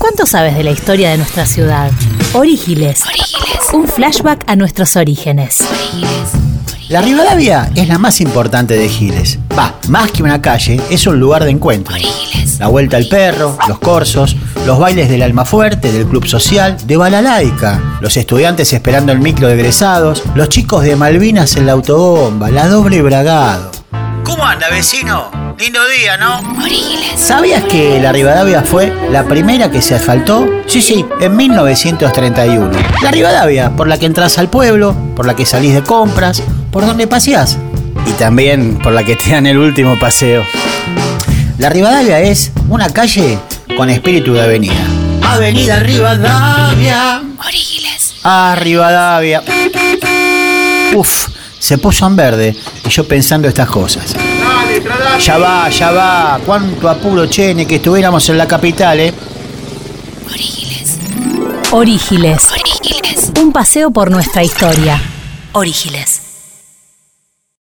¿Cuánto sabes de la historia de nuestra ciudad? Orígiles. Un flashback a nuestros orígenes. La Rivadavia es la más importante de Giles. Más que una calle, es un lugar de encuentro. La Vuelta al Perro, los corsos, los bailes del Almafuerte, del Club Social, de Balalaica, los estudiantes esperando el micro de egresados, los chicos de Malvinas en la autobomba, la doble bragado. ¿Cómo anda, vecino? Lindo día, ¿no? Orígiles. ¿Sabías que la Rivadavia fue la primera que se asfaltó? Sí, en 1931. La Rivadavia, por la que entras al pueblo, por la que salís de compras, por donde paseás. Y también por la que te dan el último paseo. La Rivadavia es una calle con espíritu de avenida. Avenida Rivadavia. Orígiles. Rivadavia. Se puso en verde y yo pensando estas cosas. Ya va. Cuánto apuro, Chene, que estuviéramos en la capital, Orígiles. Un paseo por nuestra historia. Orígiles.